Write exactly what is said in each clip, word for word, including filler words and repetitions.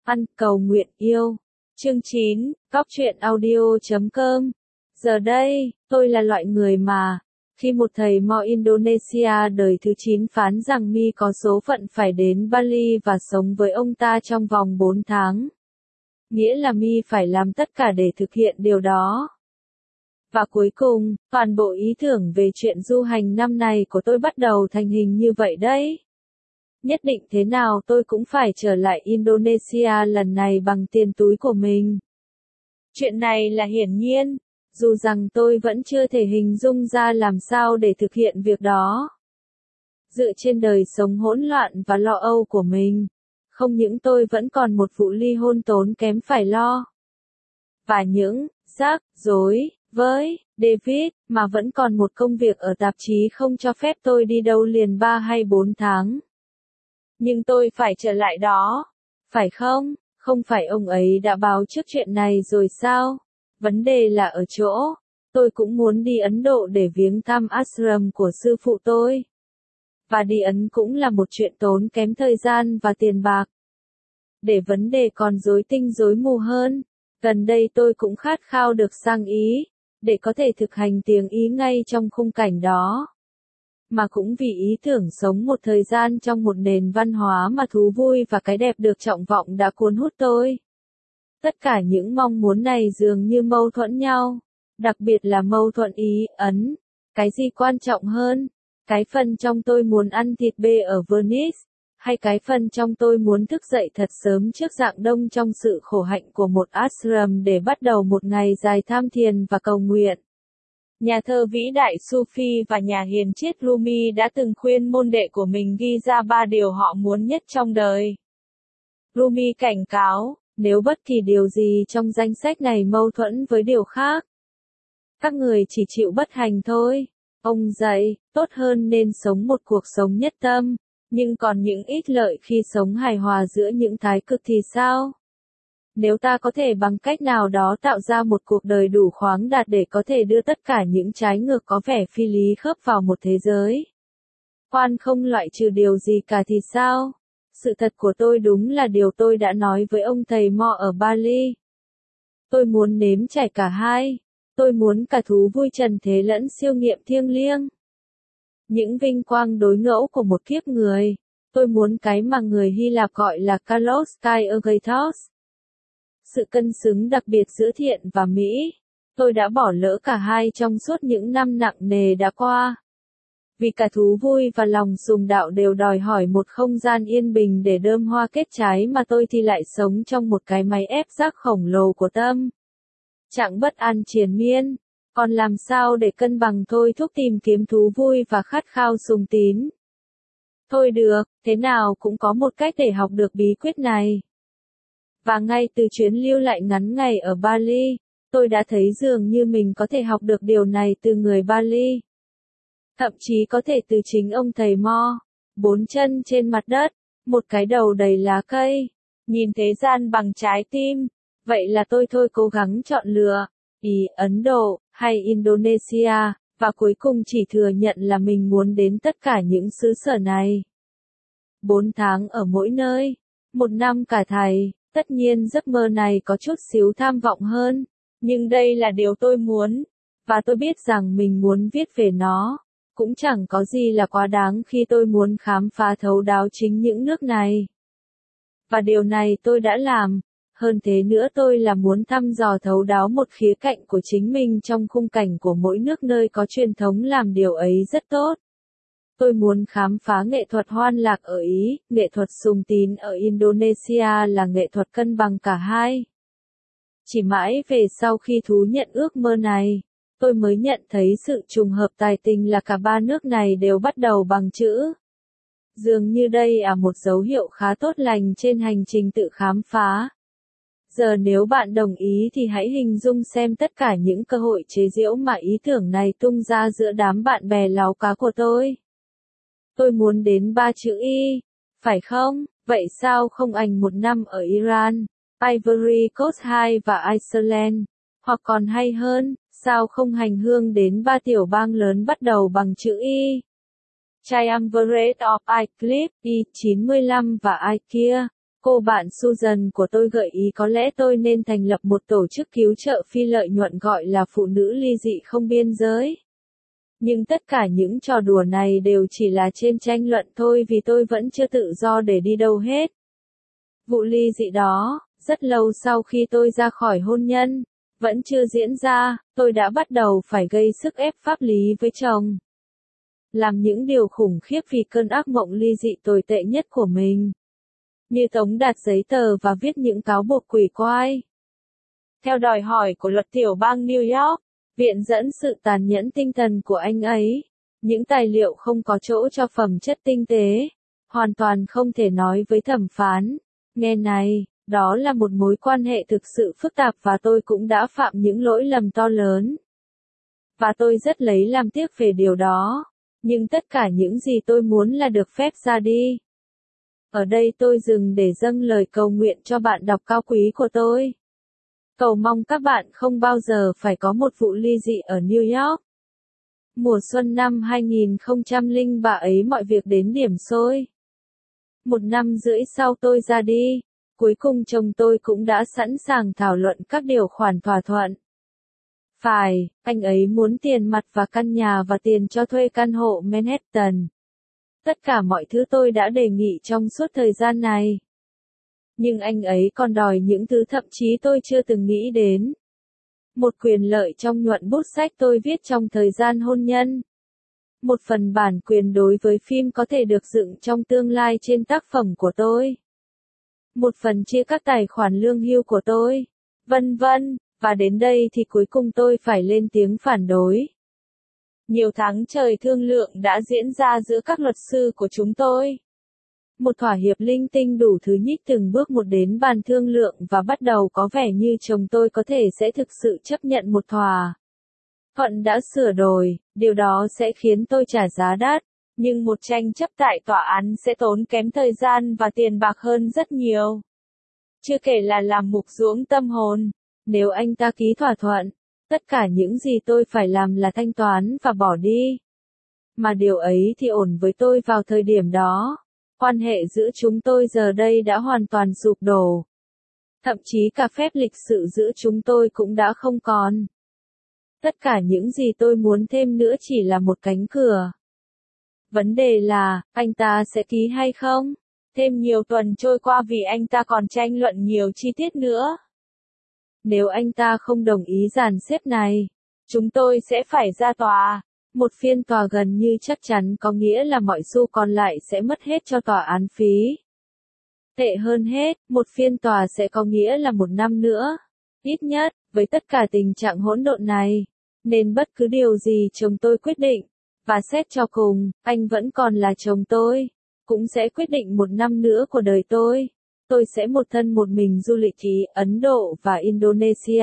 Ăn cầu nguyện yêu. Chương chín, Cóc truyện audio chấm com. Giờ đây, tôi là loại người mà, khi một thầy Mo Indonesia đời thứ chín phán rằng Mi có số phận phải đến Bali và sống với ông ta trong vòng bốn tháng. Nghĩa là Mi phải làm tất cả để thực hiện điều đó. Và cuối cùng, toàn bộ ý tưởng về chuyện du hành năm này của tôi bắt đầu thành hình như vậy đấy. Nhất định thế nào tôi cũng phải trở lại Indonesia lần này bằng tiền túi của mình. Chuyện này là hiển nhiên, dù rằng tôi vẫn chưa thể hình dung ra làm sao để thực hiện việc đó. Dựa trên đời sống hỗn loạn và lo âu của mình, không những tôi vẫn còn một vụ ly hôn tốn kém phải lo. Và những rắc rối với David, mà vẫn còn một công việc ở tạp chí không cho phép tôi đi đâu liền ba hay bốn tháng. Nhưng tôi phải trở lại đó, phải không? Không phải ông ấy đã báo trước chuyện này rồi sao? Vấn đề là ở chỗ, tôi cũng muốn đi Ấn Độ để viếng thăm ashram của sư phụ tôi. Và đi Ấn cũng là một chuyện tốn kém thời gian và tiền bạc. Để vấn đề còn rối tinh rối mù hơn, gần đây tôi cũng khát khao được sang Ý, để có thể thực hành tiếng Ý ngay trong khung cảnh đó. Mà cũng vì ý tưởng sống một thời gian trong một nền văn hóa mà thú vui và cái đẹp được trọng vọng đã cuốn hút tôi. Tất cả những mong muốn này dường như mâu thuẫn nhau, đặc biệt là mâu thuẫn Ý, Ấn. Cái gì quan trọng hơn? Cái phần trong tôi muốn ăn thịt bê ở Venice, hay cái phần trong tôi muốn thức dậy thật sớm trước rạng đông trong sự khổ hạnh của một ashram để bắt đầu một ngày dài tham thiền và cầu nguyện? Nhà thơ vĩ đại Sufi và nhà hiền triết Rumi đã từng khuyên môn đệ của mình ghi ra ba điều họ muốn nhất trong đời. Rumi cảnh cáo, nếu bất kỳ điều gì trong danh sách này mâu thuẫn với điều khác, các người chỉ chịu bất hạnh thôi. Ông dạy, tốt hơn nên sống một cuộc sống nhất tâm, nhưng còn những ít lợi khi sống hài hòa giữa những thái cực thì sao? Nếu ta có thể bằng cách nào đó tạo ra một cuộc đời đủ khoáng đạt để có thể đưa tất cả những trái ngược có vẻ phi lý khớp vào một thế giới quan không loại trừ điều gì cả thì sao? Sự thật của tôi đúng là điều tôi đã nói với ông thầy Mo ở Bali. Tôi muốn nếm trải cả hai. Tôi muốn cả thú vui trần thế lẫn siêu nghiệm thiêng liêng. Những vinh quang đối ngẫu của một kiếp người. Tôi muốn cái mà người Hy Lạp gọi là kalos kai ergatos. Sự cân xứng đặc biệt giữa thiện và mỹ. Tôi đã bỏ lỡ cả hai trong suốt những năm nặng nề đã qua. Vì cả thú vui và lòng sùng đạo đều đòi hỏi một không gian yên bình để đơm hoa kết trái mà tôi thì lại sống trong một cái máy ép rác khổng lồ của tâm trạng bất an triền miên. Còn làm sao để cân bằng thôi thúc tìm kiếm thú vui và khát khao sùng tín? Thôi được, thế nào cũng có một cách để học được bí quyết này. Và ngay từ chuyến lưu lại ngắn ngày ở Bali, tôi đã thấy dường như mình có thể học được điều này từ người Bali. Thậm chí có thể từ chính ông thầy Mo. Bốn chân trên mặt đất, một cái đầu đầy lá cây, nhìn thế gian bằng trái tim. Vậy là tôi thôi cố gắng chọn lựa, Ý, Ấn Độ, hay Indonesia, và cuối cùng chỉ thừa nhận là mình muốn đến tất cả những xứ sở này. Bốn tháng ở mỗi nơi, một năm cả thầy. Tất nhiên giấc mơ này có chút xíu tham vọng hơn, nhưng đây là điều tôi muốn, và tôi biết rằng mình muốn viết về nó. Cũng chẳng có gì là quá đáng khi tôi muốn khám phá thấu đáo chính những nước này. Và điều này tôi đã làm. Hơn thế nữa tôi là muốn thăm dò thấu đáo một khía cạnh của chính mình trong khung cảnh của mỗi nước nơi có truyền thống làm điều ấy rất tốt. Tôi muốn khám phá nghệ thuật hoan lạc ở Ý, nghệ thuật sùng tín ở Indonesia là nghệ thuật cân bằng cả hai. Chỉ mãi về sau khi thú nhận ước mơ này, tôi mới nhận thấy sự trùng hợp tài tình là cả ba nước này đều bắt đầu bằng chữ. Dường như đây là một dấu hiệu khá tốt lành trên hành trình tự khám phá. Giờ nếu bạn đồng ý thì hãy hình dung xem tất cả những cơ hội chế giễu mà ý tưởng này tung ra giữa đám bạn bè láo cá của tôi. Tôi muốn đến ba chữ Y, phải không? Vậy sao không ảnh một năm ở Iran, Ivory Coast hai và Iceland? Hoặc còn hay hơn, sao không hành hương đến ba tiểu bang lớn bắt đầu bằng chữ Y? Triumvirate of Iclip, I chín mươi lăm và IKEA. Cô bạn Susan của tôi gợi ý có lẽ tôi nên thành lập một tổ chức cứu trợ phi lợi nhuận gọi là Phụ nữ ly dị không biên giới. Nhưng tất cả những trò đùa này đều chỉ là trên tranh luận thôi vì tôi vẫn chưa tự do để đi đâu hết. Vụ ly dị đó, rất lâu sau khi tôi ra khỏi hôn nhân, vẫn chưa diễn ra, tôi đã bắt đầu phải gây sức ép pháp lý với chồng. Làm những điều khủng khiếp vì cơn ác mộng ly dị tồi tệ nhất của mình. Như tống đạt giấy tờ và viết những cáo buộc quỷ quái. Theo đòi hỏi của luật tiểu bang New York, viện dẫn sự tàn nhẫn tinh thần của anh ấy, những tài liệu không có chỗ cho phẩm chất tinh tế, hoàn toàn không thể nói với thẩm phán. Nghe này, đó là một mối quan hệ thực sự phức tạp và tôi cũng đã phạm những lỗi lầm to lớn. Và tôi rất lấy làm tiếc về điều đó, nhưng tất cả những gì tôi muốn là được phép ra đi. Ở đây tôi dừng để dâng lời cầu nguyện cho bạn đọc cao quý của tôi. Cầu mong các bạn không bao giờ phải có một vụ ly dị ở New York. Mùa xuân năm hai nghìn không trăm lẻ ba ấy mọi việc đến điểm xôi. Một năm rưỡi sau tôi ra đi, cuối cùng chồng tôi cũng đã sẵn sàng thảo luận các điều khoản thỏa thuận. Phải, anh ấy muốn tiền mặt và căn nhà và tiền cho thuê căn hộ Manhattan. Tất cả mọi thứ tôi đã đề nghị trong suốt thời gian này. Nhưng anh ấy còn đòi những thứ thậm chí tôi chưa từng nghĩ đến. Một quyền lợi trong nhuận bút sách tôi viết trong thời gian hôn nhân. Một phần bản quyền đối với phim có thể được dựng trong tương lai trên tác phẩm của tôi. Một phần chia các tài khoản lương hưu của tôi. Vân vân, và đến đây thì cuối cùng tôi phải lên tiếng phản đối. Nhiều tháng trời thương lượng đã diễn ra giữa các luật sư của chúng tôi. Một thỏa hiệp linh tinh đủ thứ nhích từng bước một đến bàn thương lượng và bắt đầu có vẻ như chồng tôi có thể sẽ thực sự chấp nhận một thỏa thuận đã sửa đổi, điều đó sẽ khiến tôi trả giá đắt, nhưng một tranh chấp tại tòa án sẽ tốn kém thời gian và tiền bạc hơn rất nhiều. Chưa kể là làm mục ruỗng tâm hồn, nếu anh ta ký thỏa thuận, tất cả những gì tôi phải làm là thanh toán và bỏ đi. Mà điều ấy thì ổn với tôi vào thời điểm đó. Quan hệ giữa chúng tôi giờ đây đã hoàn toàn sụp đổ. Thậm chí cả phép lịch sự giữa chúng tôi cũng đã không còn. Tất cả những gì tôi muốn thêm nữa chỉ là một cánh cửa. Vấn đề là, anh ta sẽ ký hay không? Thêm nhiều tuần trôi qua vì anh ta còn tranh luận nhiều chi tiết nữa. Nếu anh ta không đồng ý dàn xếp này, chúng tôi sẽ phải ra tòa. Một phiên tòa gần như chắc chắn có nghĩa là mọi xu còn lại sẽ mất hết cho tòa án phí. Tệ hơn hết, một phiên tòa sẽ có nghĩa là một năm nữa. Ít nhất, với tất cả tình trạng hỗn độn này, nên bất cứ điều gì chồng tôi quyết định, và xét cho cùng, anh vẫn còn là chồng tôi, cũng sẽ quyết định một năm nữa của đời tôi. Tôi sẽ một thân một mình du lịch Ý, Ấn Độ và Indonesia.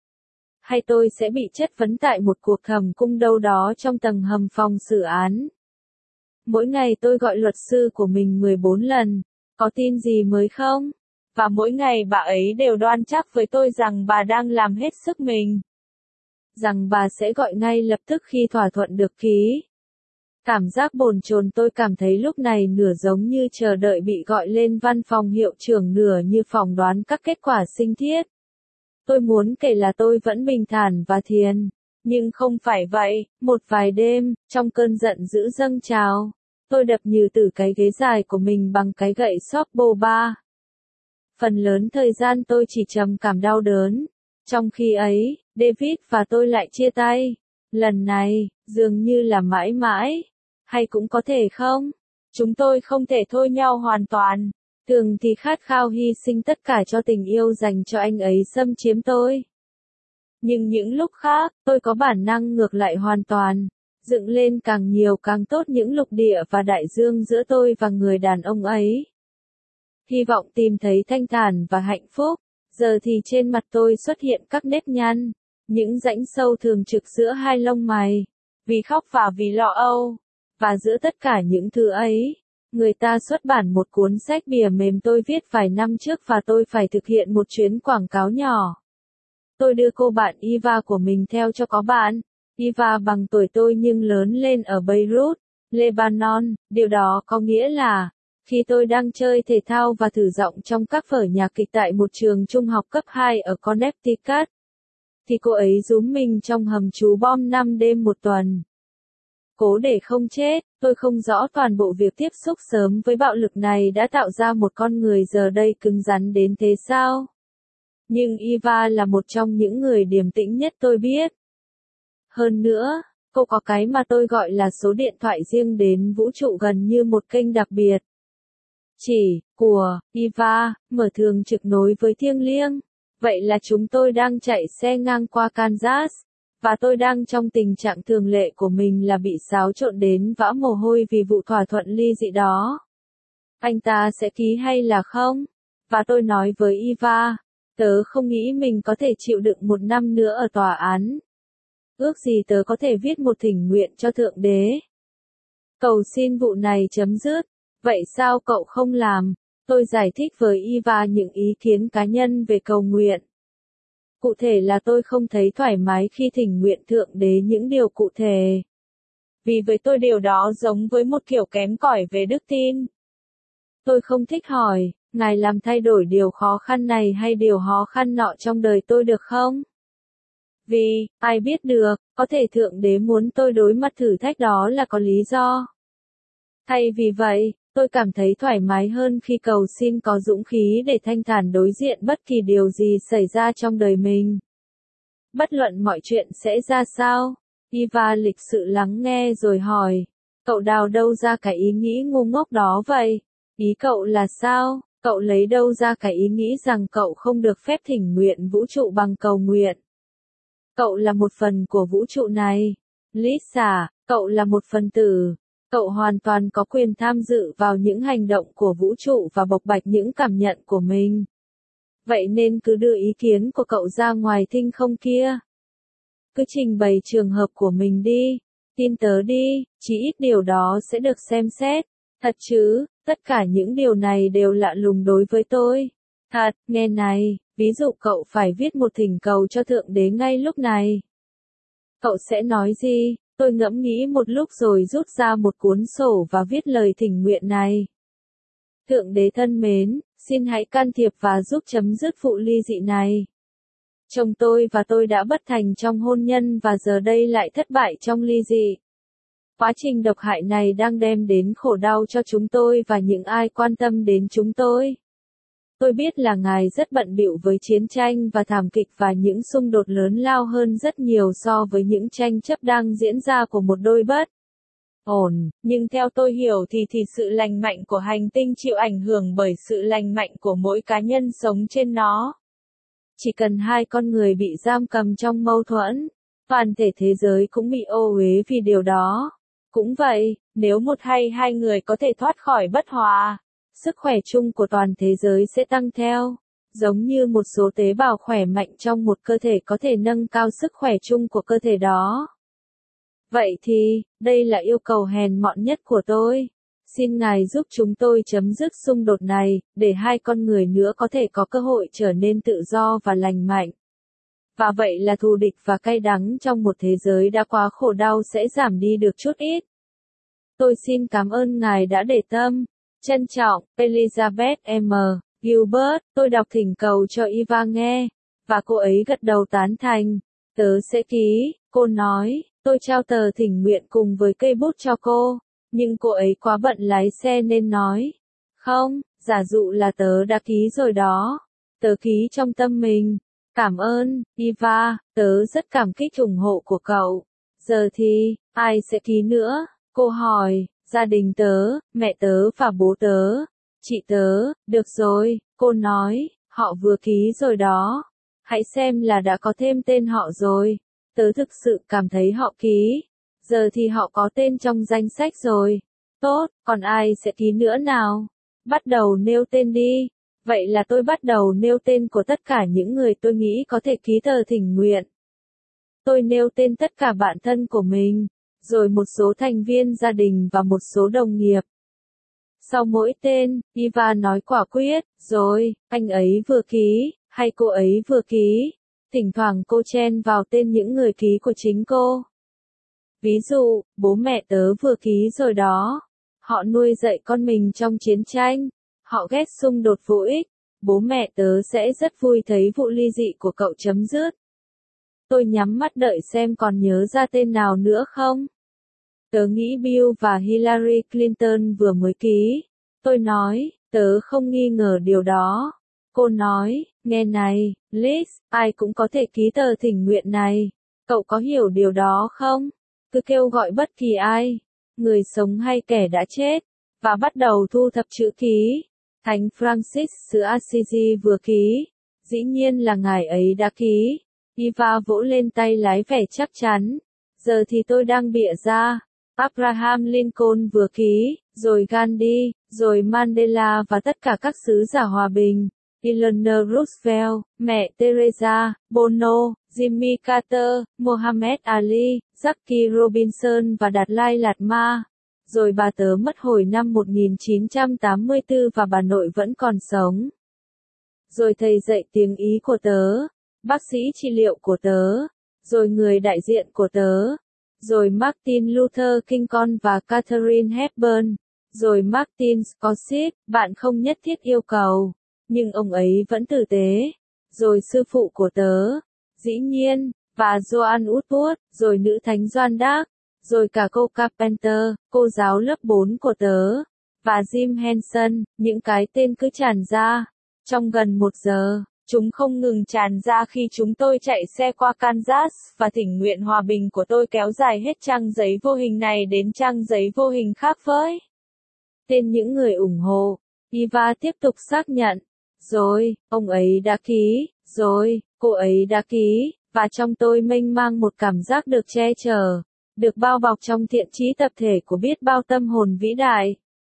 Hay tôi sẽ bị chất vấn tại một cuộc thẩm cung đâu đó trong tầng hầm phòng xử án. Mỗi ngày tôi gọi luật sư của mình mười bốn lần, có tin gì mới không? Và mỗi ngày bà ấy đều đoan chắc với tôi rằng bà đang làm hết sức mình. Rằng bà sẽ gọi ngay lập tức khi thỏa thuận được ký. Cảm giác bồn chồn tôi cảm thấy lúc này nửa giống như chờ đợi bị gọi lên văn phòng hiệu trưởng, nửa như phỏng đoán các kết quả sinh thiết. Tôi muốn kể là tôi vẫn bình thản và thiền, nhưng không phải vậy. Một vài đêm, trong cơn giận dữ dâng trào, tôi đập nhừ từ cái ghế dài của mình bằng cái gậy softball. Phần lớn thời gian tôi chỉ trầm cảm đau đớn. Trong khi ấy, David và tôi lại chia tay. Lần này, dường như là mãi mãi. Hay cũng có thể không? Chúng tôi không thể thôi nhau hoàn toàn. Thường thì khát khao hy sinh tất cả cho tình yêu dành cho anh ấy xâm chiếm tôi. Nhưng những lúc khác, tôi có bản năng ngược lại hoàn toàn. Dựng lên càng nhiều càng tốt những lục địa và đại dương giữa tôi và người đàn ông ấy. Hy vọng tìm thấy thanh thản và hạnh phúc. Giờ thì trên mặt tôi xuất hiện các nếp nhăn. Những rãnh sâu thường trực giữa hai lông mày. Vì khóc và vì lo âu. Và giữa tất cả những thứ ấy, người ta xuất bản một cuốn sách bìa mềm tôi viết vài năm trước và tôi phải thực hiện một chuyến quảng cáo nhỏ. Tôi đưa cô bạn Eva của mình theo cho có bạn. Eva bằng tuổi tôi nhưng lớn lên ở Beirut, Lebanon. Điều đó có nghĩa là, Khi tôi đang chơi thể thao và thử giọng trong các vở nhạc kịch tại một trường trung học cấp hai ở Connecticut, thì cô ấy giúm mình trong hầm trú bom năm đêm một tuần. Cố để không chết, tôi không rõ toàn bộ việc tiếp xúc sớm với bạo lực này đã tạo ra một con người giờ đây cứng rắn đến thế sao. Nhưng Eva là một trong những người điềm tĩnh nhất tôi biết. Hơn nữa, cô có cái mà tôi gọi là số điện thoại riêng đến vũ trụ gần như một kênh đặc biệt. Chỉ, của, Eva, mở thường trực nối với thiêng liêng. Vậy là chúng tôi đang chạy xe ngang qua Kansas, và tôi đang trong tình trạng thường lệ của mình là bị xáo trộn đến vã mồ hôi vì vụ thỏa thuận ly dị đó. Anh ta sẽ ký hay là không? Và tôi nói với Eva, tớ không nghĩ mình có thể chịu đựng một năm nữa ở tòa án. Ước gì tớ có thể viết một thỉnh nguyện cho Thượng Đế. Cầu xin vụ này chấm dứt. Vậy sao cậu không làm? Tôi giải thích với Eva những ý kiến cá nhân về cầu nguyện. Cụ thể là tôi không thấy thoải mái khi thỉnh nguyện Thượng Đế những điều cụ thể. Vì với tôi điều đó giống với một kiểu kém cỏi về đức tin. Tôi không thích hỏi, Ngài làm thay đổi điều khó khăn này hay điều khó khăn nọ trong đời tôi được không? Vì, ai biết được, có thể Thượng Đế muốn tôi đối mặt thử thách đó là có lý do. Thay vì vậy, tôi cảm thấy thoải mái hơn khi cầu xin có dũng khí để thanh thản đối diện bất kỳ điều gì xảy ra trong đời mình. Bất luận mọi chuyện sẽ ra sao, Eva lịch sự lắng nghe rồi hỏi, cậu đào đâu ra cái ý nghĩ ngu ngốc đó vậy? Ý cậu là sao? Cậu lấy đâu ra cái ý nghĩ rằng cậu không được phép thỉnh nguyện vũ trụ bằng cầu nguyện? Cậu là một phần của vũ trụ này. Lisa, cậu là một phần tử. Cậu hoàn toàn có quyền tham dự vào những hành động của vũ trụ và bộc bạch những cảm nhận của mình. Vậy nên cứ đưa ý kiến của cậu ra ngoài thinh không kia. Cứ trình bày trường hợp của mình đi. Tin tớ đi, chỉ ít điều đó sẽ được xem xét. Thật chứ, tất cả những điều này đều lạ lùng đối với tôi. Thật, nghe này, ví dụ cậu phải viết một thỉnh cầu cho Thượng Đế ngay lúc này. Cậu sẽ nói gì? Tôi ngẫm nghĩ một lúc rồi rút ra một cuốn sổ và viết lời thỉnh nguyện này. Thượng Đế thân mến, xin hãy can thiệp và giúp chấm dứt vụ ly dị này. Chồng tôi và tôi đã bất thành trong hôn nhân và giờ đây lại thất bại trong ly dị. Quá trình độc hại này đang đem đến khổ đau cho chúng tôi và những ai quan tâm đến chúng tôi. Tôi biết là Ngài rất bận bịu với chiến tranh và thảm kịch và những xung đột lớn lao hơn rất nhiều so với những tranh chấp đang diễn ra của một đôi bất ổn, nhưng theo tôi hiểu thì thì sự lành mạnh của hành tinh chịu ảnh hưởng bởi sự lành mạnh của mỗi cá nhân sống trên nó. Chỉ cần hai con người bị giam cầm trong mâu thuẫn, toàn thể thế giới cũng bị ô uế vì điều đó. Cũng vậy, nếu một hay hai người có thể thoát khỏi bất hòa, sức khỏe chung của toàn thế giới sẽ tăng theo, giống như một số tế bào khỏe mạnh trong một cơ thể có thể nâng cao sức khỏe chung của cơ thể đó. Vậy thì, đây là yêu cầu hèn mọn nhất của tôi. Xin Ngài giúp chúng tôi chấm dứt xung đột này, để hai con người nữa có thể có cơ hội trở nên tự do và lành mạnh. Và vậy là thù địch và cay đắng trong một thế giới đã quá khổ đau sẽ giảm đi được chút ít. Tôi xin cảm ơn Ngài đã để tâm. Trân trọng, Elizabeth M. Gilbert, tôi đọc thỉnh cầu cho Eva nghe, và cô ấy gật đầu tán thành. Tớ sẽ ký, cô nói, tôi trao tờ thỉnh nguyện cùng với cây bút cho cô, nhưng cô ấy quá bận lái xe nên nói. Không, giả dụ là tớ đã ký rồi đó. Tớ ký trong tâm mình. Cảm ơn, Eva, tớ rất cảm kích ủng hộ của cậu. Giờ thì, ai sẽ ký nữa? Cô hỏi. Gia đình tớ, mẹ tớ và bố tớ. Chị tớ, được rồi, cô nói, họ vừa ký rồi đó. Hãy xem là đã có thêm tên họ rồi. Tớ thực sự cảm thấy họ ký. Giờ thì họ có tên trong danh sách rồi. Tốt, còn ai sẽ ký nữa nào? Bắt đầu nêu tên đi. Vậy là tôi bắt đầu nêu tên của tất cả những người tôi nghĩ có thể ký tờ thỉnh nguyện. Tôi nêu tên tất cả bạn thân của mình, rồi một số thành viên gia đình và một số đồng nghiệp. Sau mỗi tên, Eva nói quả quyết, rồi, anh ấy vừa ký, hay cô ấy vừa ký. Thỉnh thoảng cô chen vào tên những người ký của chính cô. Ví dụ, bố mẹ tớ vừa ký rồi đó. Họ nuôi dạy con mình trong chiến tranh. Họ ghét xung đột vô ích. Bố mẹ tớ sẽ rất vui thấy vụ ly dị của cậu chấm dứt. Tôi nhắm mắt đợi xem còn nhớ ra tên nào nữa không. Tớ nghĩ Bill và Hillary Clinton vừa mới ký. Tôi nói, tớ không nghi ngờ điều đó. Cô nói, nghe này, Liz, ai cũng có thể ký tờ thỉnh nguyện này. Cậu có hiểu điều đó không? Cứ kêu gọi bất kỳ ai, người sống hay kẻ đã chết, và bắt đầu thu thập chữ ký. Thánh Francis xứ Assisi vừa ký. Dĩ nhiên là ngài ấy đã ký. Eva vỗ lên tay lái vẻ chắc chắn. Giờ thì tôi đang bịa ra. Abraham Lincoln vừa ký, rồi Gandhi, rồi Mandela và tất cả các sứ giả hòa bình. Eleanor Roosevelt, mẹ Teresa, Bono, Jimmy Carter, Muhammad Ali, Jackie Robinson và Đạt Lai Lạt Ma. Rồi bà tớ mất hồi năm một nghìn chín trăm tám mươi tư và bà nội vẫn còn sống. Rồi thầy dạy tiếng Ý của tớ, bác sĩ trị liệu của tớ, rồi người đại diện của tớ, rồi Martin Luther King con và Katharine Hepburn, rồi Martin Scorsese, bạn không nhất thiết yêu cầu, nhưng ông ấy vẫn tử tế, rồi sư phụ của tớ, dĩ nhiên, và Joan Woodward, rồi nữ thánh Doan Dark, rồi cả cô Carpenter, cô giáo lớp bốn của tớ, và Jim Henson, những cái tên cứ tràn ra. Trong gần một giờ, chúng không ngừng tràn ra khi chúng tôi chạy xe qua Kansas, và thỉnh nguyện hòa bình của tôi kéo dài hết trang giấy vô hình này đến trang giấy vô hình khác với tên những người ủng hộ. Eva tiếp tục xác nhận. Rồi, ông ấy đã ký, rồi, cô ấy đã ký, và trong tôi mênh mang một cảm giác được che chở, được bao bọc trong thiện chí tập thể của biết bao tâm hồn vĩ đại.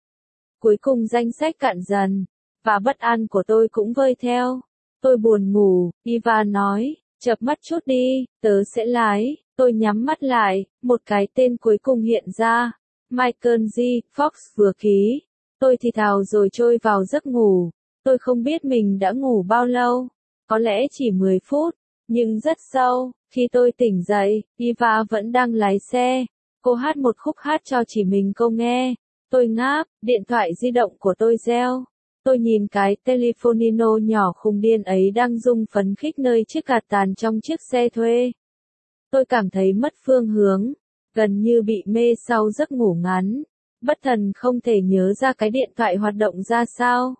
Cuối cùng danh sách cạn dần, và bất an của tôi cũng vơi theo. Tôi buồn ngủ, Eva nói, chợp mắt chút đi, tớ sẽ lái. Tôi nhắm mắt lại, một cái tên cuối cùng hiện ra. Michael G. Fox vừa ký. Tôi thì thào rồi trôi vào giấc ngủ. Tôi không biết mình đã ngủ bao lâu. Có lẽ chỉ mười phút, nhưng rất sâu. Khi tôi tỉnh dậy, Eva vẫn đang lái xe. Cô hát một khúc hát cho chỉ mình cô nghe. Tôi ngáp, điện thoại di động của tôi reo. Tôi nhìn cái Telefonino nhỏ khùng điên ấy đang rung phấn khích nơi chiếc gạt tàn trong chiếc xe thuê. Tôi cảm thấy mất phương hướng, gần như bị mê sau giấc ngủ ngắn. Bất thần không thể nhớ ra cái điện thoại hoạt động ra sao.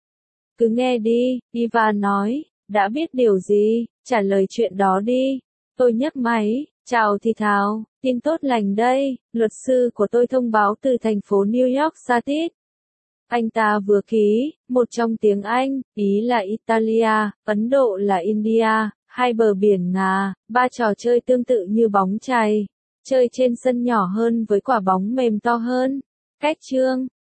Cứ nghe đi, Eva nói, đã biết điều gì, trả lời chuyện đó đi. Tôi nhấc máy, chào thì thào, tin tốt lành đây, luật sư của tôi thông báo từ thành phố New York City. Anh ta vừa ký, một trong tiếng Anh, Ý là Italia, Ấn Độ là India, hai bờ biển ngà, ba trò chơi tương tự như bóng chày, chơi trên sân nhỏ hơn với quả bóng mềm to hơn. Cách chương